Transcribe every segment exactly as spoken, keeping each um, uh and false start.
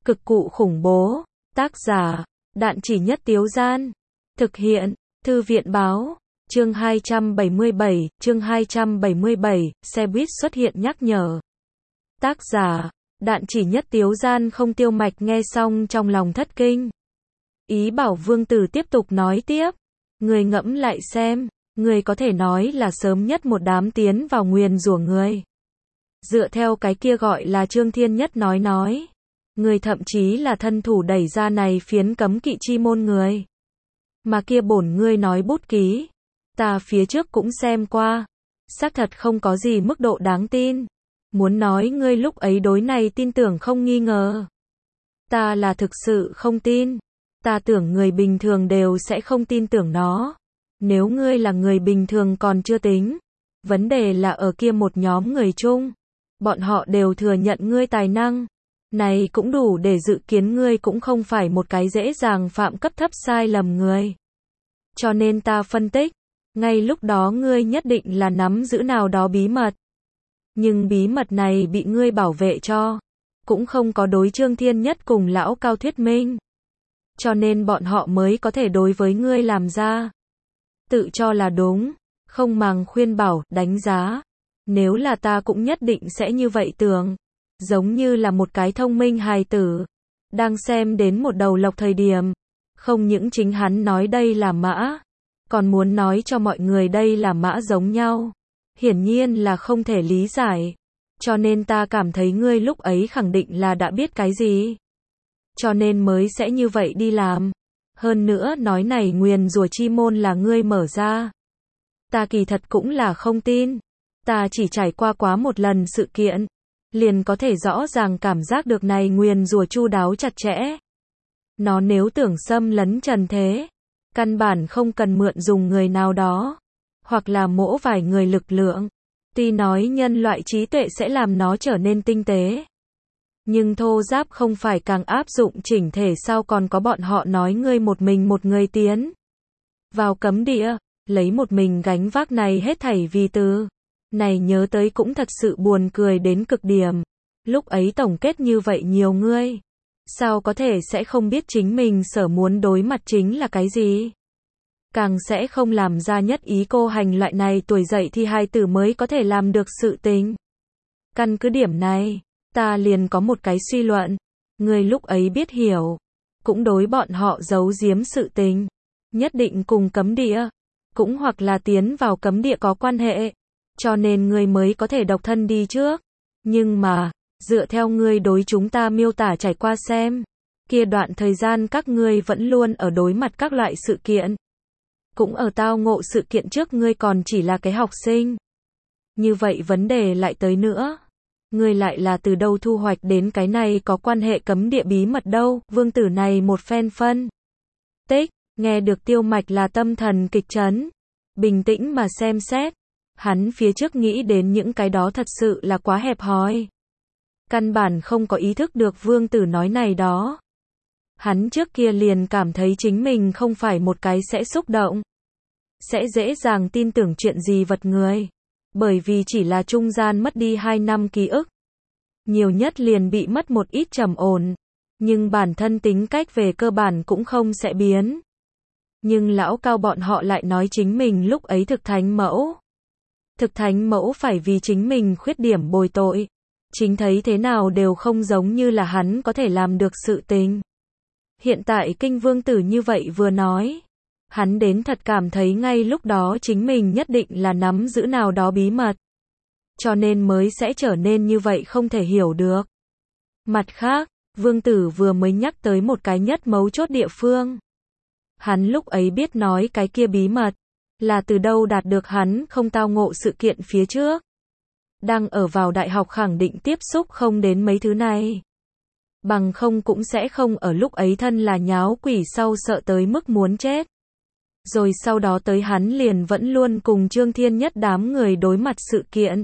Cực cụ khủng bố. Tác giả, Đạn Chỉ Nhất Tiếu Gian. Thực hiện, Thư viện báo. Chương hai trăm bảy mươi bảy, chương hai trăm bảy mươi bảy, xe buýt xuất hiện nhắc nhở. Tác giả, Đạn Chỉ Nhất Tiếu Gian. Không Tiêu Mạch nghe xong trong lòng thất kinh. Ý bảo Vương Tử tiếp tục nói tiếp. Người ngẫm lại xem, người có thể nói là sớm nhất một đám tiến vào nguyền rủa người. Dựa theo cái kia gọi là Trương Thiên Nhất nói nói. Người thậm chí là thân thủ đẩy ra này phiến cấm kỵ chi môn người. Mà kia bổn ngươi nói bút ký. Ta phía trước cũng xem qua. Xác thật không có gì mức độ đáng tin. Muốn nói ngươi lúc ấy đối này tin tưởng không nghi ngờ. Ta là thực sự không tin. Ta tưởng người bình thường đều sẽ không tin tưởng nó. Nếu ngươi là người bình thường còn chưa tính. Vấn đề là ở kia một nhóm người chung. Bọn họ đều thừa nhận ngươi tài năng. Này cũng đủ để dự kiến ngươi cũng không phải một cái dễ dàng phạm cấp thấp sai lầm người. Cho nên ta phân tích. Ngay lúc đó ngươi nhất định là nắm giữ nào đó bí mật. Nhưng bí mật này bị ngươi bảo vệ cho. Cũng không có đối Trương Thiên Nhất cùng lão cao thuyết minh. Cho nên bọn họ mới có thể đối với ngươi làm ra. Tự cho là đúng. Không màng khuyên bảo, đánh giá. Nếu là ta cũng nhất định sẽ như vậy tưởng. Giống như là một cái thông minh hài tử. Đang xem đến một đầu lộc thời điểm. Không những chính hắn nói đây là mã. Còn muốn nói cho mọi người đây là mã giống nhau. Hiển nhiên là không thể lý giải. Cho nên ta cảm thấy ngươi lúc ấy khẳng định là đã biết cái gì. Cho nên mới sẽ như vậy đi làm. Hơn nữa nói này nguyền rủa chi môn là ngươi mở ra. Ta kỳ thật cũng là không tin. Ta chỉ trải qua quá một lần sự kiện. Liền có thể rõ ràng cảm giác được này nguyền rủa chu đáo chặt chẽ. Nó nếu tưởng xâm lấn trần thế. Căn bản không cần mượn dùng người nào đó. Hoặc là mỗ vài người lực lượng. Tuy nói nhân loại trí tuệ sẽ làm nó trở nên tinh tế. Nhưng thô giáp không phải càng áp dụng chỉnh thể sao còn có bọn họ nói ngươi một mình một người tiến. Vào cấm địa, lấy một mình gánh vác này hết thảy vì từ. Này nhớ tới cũng thật sự buồn cười đến cực điểm. Lúc ấy tổng kết như vậy nhiều ngươi. Sao có thể sẽ không biết chính mình sở muốn đối mặt chính là cái gì? Càng sẽ không làm ra nhất ý cô hành loại này tuổi dậy thì hai tử mới có thể làm được sự tình. Căn cứ điểm này, ta liền có một cái suy luận. Người lúc ấy biết hiểu. Cũng đối bọn họ giấu giếm sự tình. Nhất định cùng cấm địa. Cũng hoặc là tiến vào cấm địa có quan hệ. Cho nên ngươi mới có thể độc thân đi trước. Nhưng mà, dựa theo ngươi đối chúng ta miêu tả trải qua xem. Kia đoạn thời gian các ngươi vẫn luôn ở đối mặt các loại sự kiện. Cũng ở tao ngộ sự kiện trước ngươi còn chỉ là cái học sinh. Như vậy vấn đề lại tới nữa. Ngươi lại là từ đâu thu hoạch đến cái này có quan hệ cấm địa bí mật đâu. Vương Tử này một phen phân tích, nghe được Tiêu Mạch là tâm thần kịch chấn. Bình tĩnh mà xem xét. Hắn phía trước nghĩ đến những cái đó thật sự là quá hẹp hòi. Căn bản không có ý thức được Vương Tử nói này đó. Hắn trước kia liền cảm thấy chính mình không phải một cái sẽ xúc động. Sẽ dễ dàng tin tưởng chuyện gì vật người. Bởi vì chỉ là trung gian mất đi hai năm ký ức. Nhiều nhất liền bị mất một ít trầm ổn. Nhưng bản thân tính cách về cơ bản cũng không sẽ biến. Nhưng lão cao bọn họ lại nói chính mình lúc ấy thực thánh mẫu. Thực thánh mẫu phải vì chính mình khuyết điểm bồi tội. Chính thấy thế nào đều không giống như là hắn có thể làm được sự tình. Hiện tại Kinh Vương Tử như vậy vừa nói. Hắn đến thật cảm thấy ngay lúc đó chính mình nhất định là nắm giữ nào đó bí mật. Cho nên mới sẽ trở nên như vậy không thể hiểu được. Mặt khác, Vương Tử vừa mới nhắc tới một cái nhất mấu chốt địa phương. Hắn lúc ấy biết nói cái kia bí mật. Là từ đâu đạt được hắn không tao ngộ sự kiện phía trước. Đang ở vào đại học khẳng định tiếp xúc không đến mấy thứ này. Bằng không cũng sẽ không ở lúc ấy thân là nháo quỷ sau sợ tới mức muốn chết. Rồi sau đó tới hắn liền vẫn luôn cùng Trương Thiên Nhất đám người đối mặt sự kiện.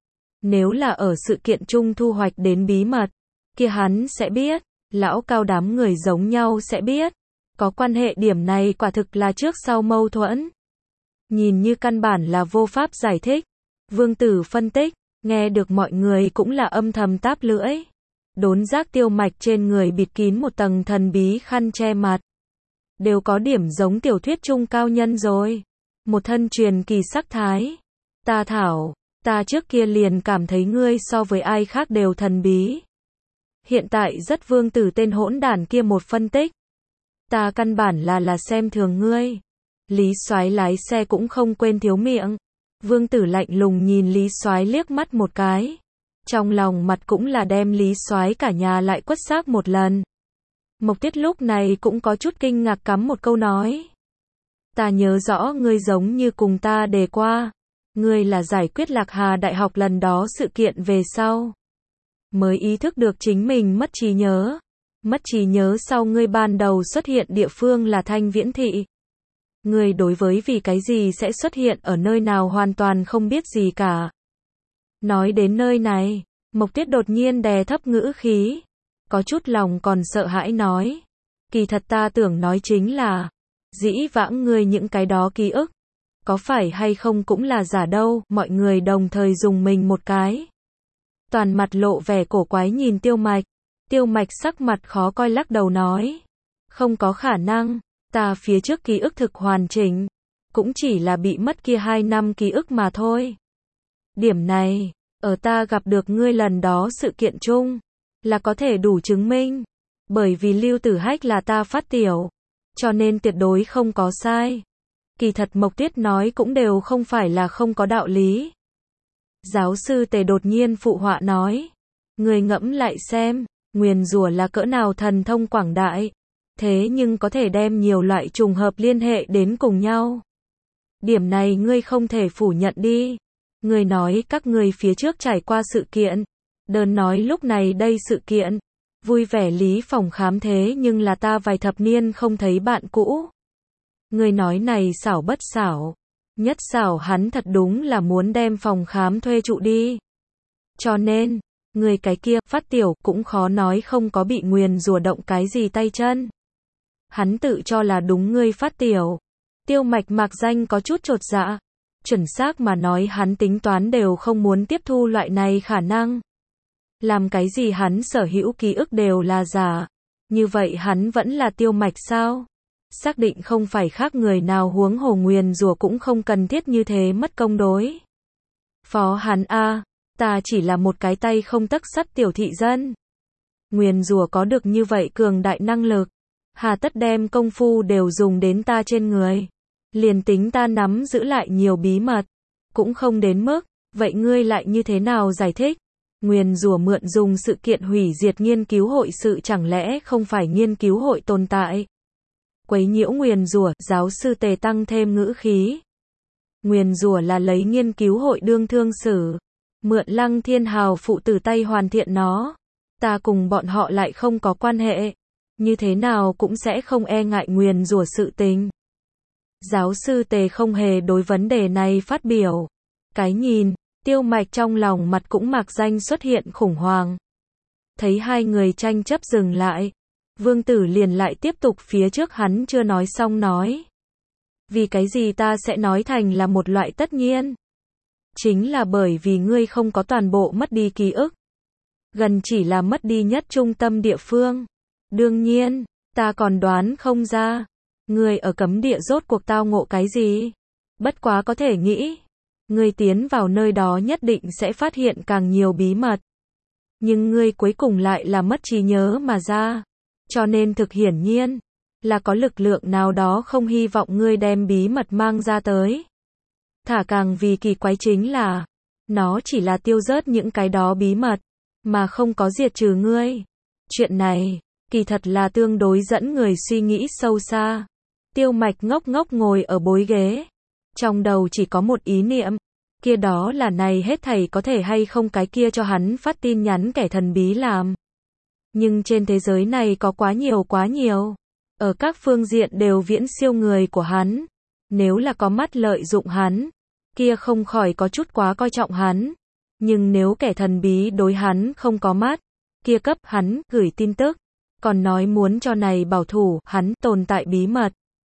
Nếu là ở sự kiện chung thu hoạch đến bí mật, kia hắn sẽ biết, lão cao đám người giống nhau sẽ biết. Có quan hệ điểm này quả thực là trước sau mâu thuẫn. Nhìn như căn bản là vô pháp giải thích. Vương Tử phân tích, nghe được mọi người cũng là âm thầm táp lưỡi. Đốn giác Tiêu Mạch trên người bịt kín một tầng thần bí khăn che mặt. Đều có điểm giống tiểu thuyết trung cao nhân rồi. Một thân truyền kỳ sắc thái. Ta thảo, ta trước kia liền cảm thấy ngươi so với ai khác đều thần bí. Hiện tại rất vương tử tên hỗn đản kia một phân tích. Ta căn bản là là xem thường ngươi. Lý Soái lái xe cũng không quên thiếu miệng. Vương tử lạnh lùng nhìn Lý Soái liếc mắt một cái. Trong lòng mặt cũng là đem Lý Soái cả nhà lại quất xác một lần. Mộc Tiết lúc này cũng có chút kinh ngạc cắm một câu nói. Ta nhớ rõ ngươi giống như cùng ta đề qua. Ngươi là giải quyết Lạc Hà Đại học lần đó sự kiện về sau. Mới ý thức được chính mình mất trí nhớ. Mất trí nhớ sau ngươi ban đầu xuất hiện địa phương là Thanh Viễn Thị. Ngươi đối với vì cái gì sẽ xuất hiện ở nơi nào hoàn toàn không biết gì cả. Nói đến nơi này, Mộc Tiết đột nhiên đè thấp ngữ khí. Có chút lòng còn sợ hãi nói. Kỳ thật ta tưởng nói chính là, dĩ vãng ngươi những cái đó ký ức. Có phải hay không cũng là giả đâu, mọi người đồng thời dùng mình một cái. Toàn mặt lộ vẻ cổ quái nhìn Tiêu Mạch. Tiêu Mạch sắc mặt khó coi lắc đầu nói. Không có khả năng, ta phía trước ký ức thực hoàn chỉnh. Cũng chỉ là bị mất kia hai năm ký ức mà thôi. Điểm này, ở ta gặp được ngươi lần đó sự kiện chung, là có thể đủ chứng minh. Bởi vì Lưu Tử Hách là ta phát tiểu. Cho nên tuyệt đối không có sai. Kỳ thật Mộc Tiết nói cũng đều không phải là không có đạo lý. Giáo sư Tề đột nhiên phụ họa nói. Người ngẫm lại xem, nguyền rủa là cỡ nào thần thông quảng đại. Thế nhưng có thể đem nhiều loại trùng hợp liên hệ đến cùng nhau. Điểm này ngươi không thể phủ nhận đi. Ngươi nói các ngươi phía trước trải qua sự kiện. Đơn nói lúc này đây sự kiện. Vui vẻ Lý phòng khám thế nhưng là ta vài thập niên không thấy bạn cũ. Người nói này xảo bất xảo. Nhất xảo hắn thật đúng là muốn đem phòng khám thuê trụ đi. Cho nên, người cái kia, phát tiểu, cũng khó nói không có bị nguyền rủa động cái gì tay chân. Hắn tự cho là đúng ngươi phát tiểu. Tiêu Mạch mạc danh có chút chột dạ. Chuẩn xác mà nói hắn tính toán đều không muốn tiếp thu loại này khả năng. Làm cái gì hắn sở hữu ký ức đều là giả. Như vậy hắn vẫn là Tiêu Mạch sao? Xác định không phải khác người nào huống hồ nguyền rủa cũng không cần thiết như thế mất công đối. Phó hắn a, ta chỉ là một cái tay không tấc sắt tiểu thị dân. Nguyền rủa có được như vậy cường đại năng lực. Hà tất đem công phu đều dùng đến ta trên người. Liền tính ta nắm giữ lại nhiều bí mật. Cũng không đến mức, vậy ngươi lại như thế nào giải thích? Nguyền rủa mượn dùng sự kiện hủy diệt nghiên cứu hội sự chẳng lẽ không phải nghiên cứu hội tồn tại? Quấy nhiễu nguyền rủa, giáo sư Tề tăng thêm ngữ khí. Nguyền rủa là lấy nghiên cứu hội đương thương xử. Mượn Lăng Thiên Hào phụ tử tay hoàn thiện nó. Ta cùng bọn họ lại không có quan hệ. Như thế nào cũng sẽ không e ngại nguyền rủa sự tình. Giáo sư Tề không hề đối vấn đề này phát biểu. Cái nhìn, Tiêu Mạch trong lòng mặt cũng mạc danh xuất hiện khủng hoảng. Thấy hai người tranh chấp dừng lại. Vương Tử liền lại tiếp tục phía trước hắn chưa nói xong nói. Vì cái gì ta sẽ nói thành là một loại tất nhiên? Chính là bởi vì ngươi không có toàn bộ mất đi ký ức. Gần chỉ là mất đi nhất trung tâm địa phương. Đương nhiên, ta còn đoán không ra. Ngươi ở cấm địa rốt cuộc tao ngộ cái gì? Bất quá có thể nghĩ. Ngươi tiến vào nơi đó nhất định sẽ phát hiện càng nhiều bí mật. Nhưng ngươi cuối cùng lại là mất trí nhớ mà ra. Cho nên thực hiển nhiên, là có lực lượng nào đó không hy vọng ngươi đem bí mật mang ra tới. Thả càng vì kỳ quái chính là, nó chỉ là tiêu rớt những cái đó bí mật, mà không có diệt trừ ngươi. Chuyện này, kỳ thật là tương đối dẫn người suy nghĩ sâu xa. Tiêu Mạch ngốc ngốc ngồi ở bối ghế. Trong đầu chỉ có một ý niệm, kia đó là này hết thảy có thể hay không cái kia cho hắn phát tin nhắn kẻ thần bí làm. Nhưng trên thế giới này có quá nhiều quá nhiều. Ở các phương diện đều viễn siêu người của hắn. Nếu là có mắt lợi dụng hắn, kia không khỏi có chút quá coi trọng hắn. Nhưng nếu kẻ thần bí đối hắn không có mắt, kia cấp hắn gửi tin tức, còn nói muốn cho này bảo thủ hắn tồn tại bí mật.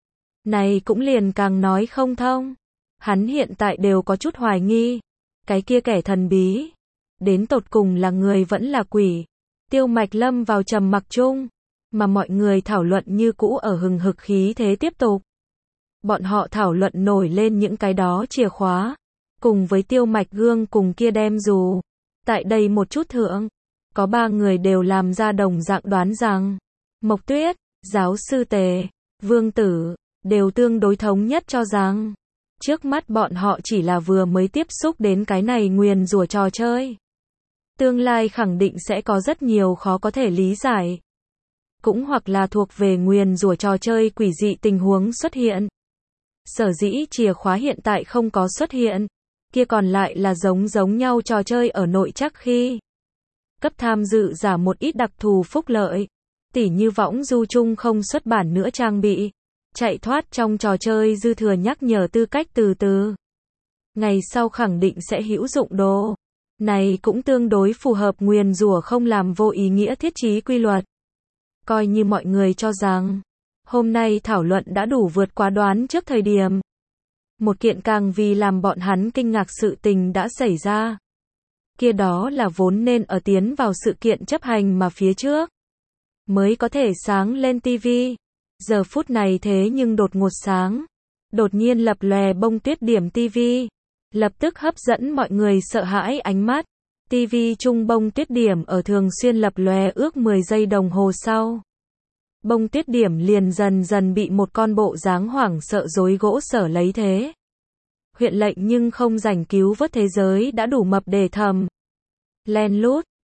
Này cũng liền càng nói không thông. Hắn hiện tại đều có chút hoài nghi. Cái kia kẻ thần bí, đến tột cùng là người vẫn là quỷ. Tiêu Mạch lâm vào trầm mặc chung, mà mọi người thảo luận như cũ ở hừng hực khí thế tiếp tục. Bọn họ thảo luận nổi lên những cái đó chìa khóa, cùng với Tiêu Mạch gương cùng kia đem dù. Tại đây một chút thượng, có ba người đều làm ra đồng dạng đoán rằng, Mộc Tuyết, giáo sư Tề, Vương Tử, đều tương đối thống nhất cho rằng, trước mắt bọn họ chỉ là vừa mới tiếp xúc đến cái này nguyền rủa trò chơi. Tương lai khẳng định sẽ có rất nhiều khó có thể lý giải. Cũng hoặc là thuộc về nguyền rủa trò chơi quỷ dị tình huống xuất hiện. Sở dĩ chìa khóa hiện tại không có xuất hiện, kia còn lại là giống giống nhau trò chơi ở nội chắc khi. Cấp tham dự giả một ít đặc thù phúc lợi, tỉ như võng du chung không xuất bản nữa trang bị, chạy thoát trong trò chơi dư thừa nhắc nhở tư cách từ từ. Ngày sau khẳng định sẽ hữu dụng đồ. Này cũng tương đối phù hợp nguyền rủa không làm vô ý nghĩa thiết chí quy luật. Coi như mọi người cho rằng, hôm nay thảo luận đã đủ vượt quá đoán trước thời điểm. Một kiện càng vì làm bọn hắn kinh ngạc sự tình đã xảy ra. Kia đó là vốn nên ở tiến vào sự kiện chấp hành mà phía trước mới có thể sáng lên tivi. Giờ phút này thế nhưng đột ngột sáng, đột nhiên lập lòe bông tuyết điểm tivi, lập tức hấp dẫn mọi người sợ hãi ánh mắt. Tivi chung bông tuyết điểm ở thường xuyên lập lòe ước mười giây đồng hồ sau. Bông tuyết điểm liền dần dần bị một con bộ dáng hoảng sợ rối gỗ sở lấy thế. Huyện lệnh nhưng không rảnh cứu vớt thế giới đã đủ mập để thầm. Len lút,